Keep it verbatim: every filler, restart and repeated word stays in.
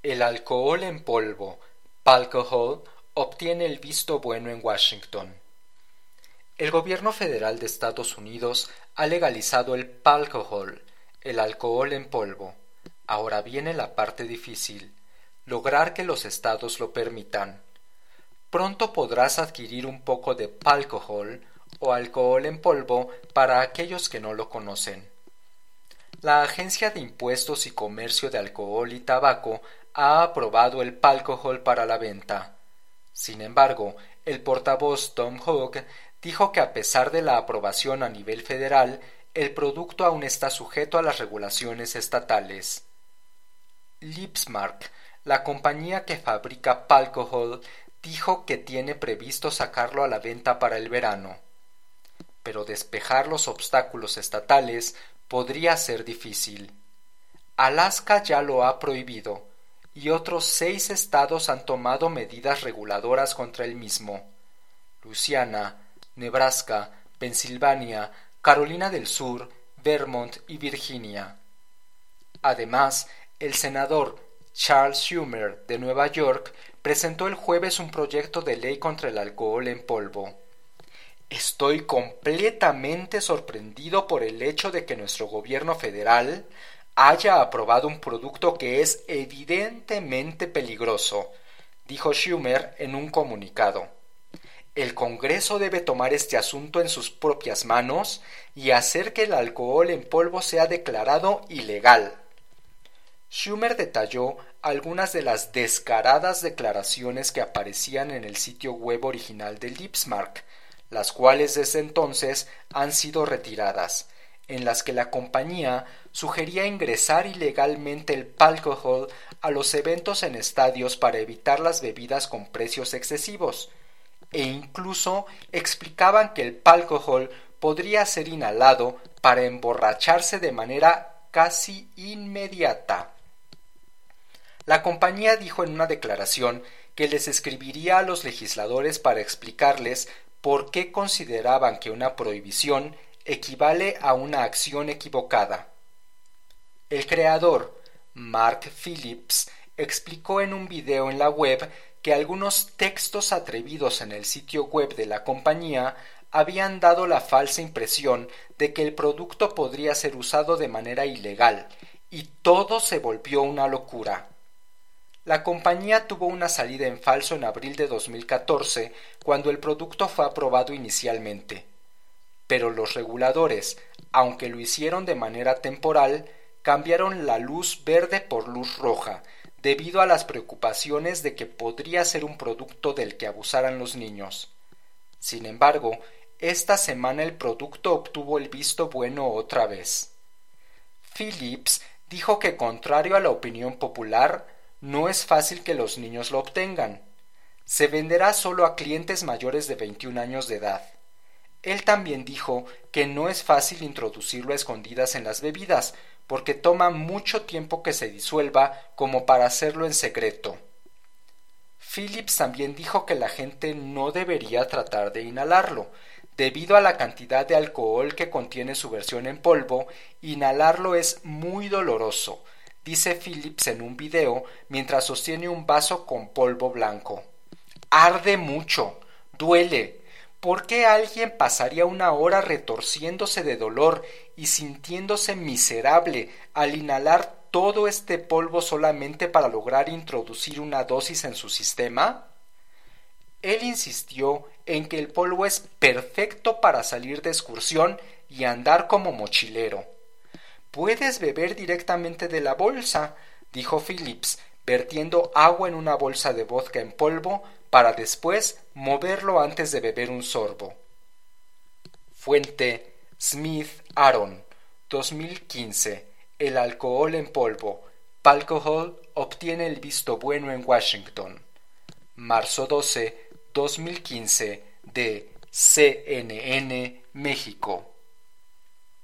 El alcohol en polvo, Palcohol, obtiene el visto bueno en Washington. El gobierno federal de Estados Unidos ha legalizado el Palcohol, el alcohol en polvo. Ahora viene la parte difícil, lograr que los estados lo permitan. Pronto podrás adquirir un poco de Palcohol o alcohol en polvo para aquellos que no lo conocen. La Agencia de Impuestos y Comercio de Alcohol y Tabaco ha aprobado el Palcohol para la venta. Sin embargo, el portavoz Tom Hogg dijo que a pesar de la aprobación a nivel federal, el producto aún está sujeto a las regulaciones estatales. Lipsmark, la compañía que fabrica Palcohol, dijo que tiene previsto sacarlo a la venta para el verano. Pero despejar los obstáculos estatales podría ser difícil. Alaska ya lo ha prohibido, y otros seis estados han tomado medidas reguladoras contra el mismo: Luisiana, Nebraska, Pensilvania, Carolina del Sur, Vermont y Virginia. Además, el senador Charles Schumer de Nueva York presentó el jueves un proyecto de ley contra el alcohol en polvo. Estoy completamente sorprendido por el hecho de que nuestro gobierno federal haya aprobado un producto que es evidentemente peligroso, dijo Schumer en un comunicado. El Congreso debe tomar este asunto en sus propias manos y hacer que el alcohol en polvo sea declarado ilegal. Schumer detalló algunas de las descaradas declaraciones que aparecían en el sitio web original de Lipsmark, las cuales desde entonces han sido retiradas, en las que la compañía sugería ingresar ilegalmente el Palcohol a los eventos en estadios para evitar las bebidas con precios excesivos, e incluso explicaban que el Palcohol podría ser inhalado para emborracharse de manera casi inmediata. La compañía dijo en una declaración que les escribiría a los legisladores para explicarles por qué consideraban que una prohibición equivale a una acción equivocada. El creador, Mark Phillips, explicó en un video en la web que algunos textos atrevidos en el sitio web de la compañía habían dado la falsa impresión de que el producto podría ser usado de manera ilegal, y todo se volvió una locura. La compañía tuvo una salida en falso en abril de dos mil catorce, cuando el producto fue aprobado inicialmente. Pero los reguladores, aunque lo hicieron de manera temporal, cambiaron la luz verde por luz roja, debido a las preocupaciones de que podría ser un producto del que abusaran los niños. Sin embargo, esta semana el producto obtuvo el visto bueno otra vez. Phillips dijo que, contrario a la opinión popular, no es fácil que los niños lo obtengan. Se venderá solo a clientes mayores de veintiún años de edad. Él también dijo que no es fácil introducirlo a escondidas en las bebidas, porque toma mucho tiempo que se disuelva como para hacerlo en secreto. Phillips también dijo que la gente no debería tratar de inhalarlo. Debido a la cantidad de alcohol que contiene su versión en polvo, inhalarlo es muy doloroso, dice Phillips en un video mientras sostiene un vaso con polvo blanco. Arde mucho, duele. ¿Por qué alguien pasaría una hora retorciéndose de dolor y sintiéndose miserable al inhalar todo este polvo solamente para lograr introducir una dosis en su sistema? Él insistió en que el polvo es perfecto para salir de excursión y andar como mochilero. Puedes beber directamente de la bolsa, dijo Phillips, vertiendo agua en una bolsa de vodka en polvo para después moverlo antes de beber un sorbo. Fuente: Smith Aaron, dos mil quince. El alcohol en polvo, Palcohol, obtiene el visto bueno en Washington. Marzo doce, dos mil quince, de C N N, México.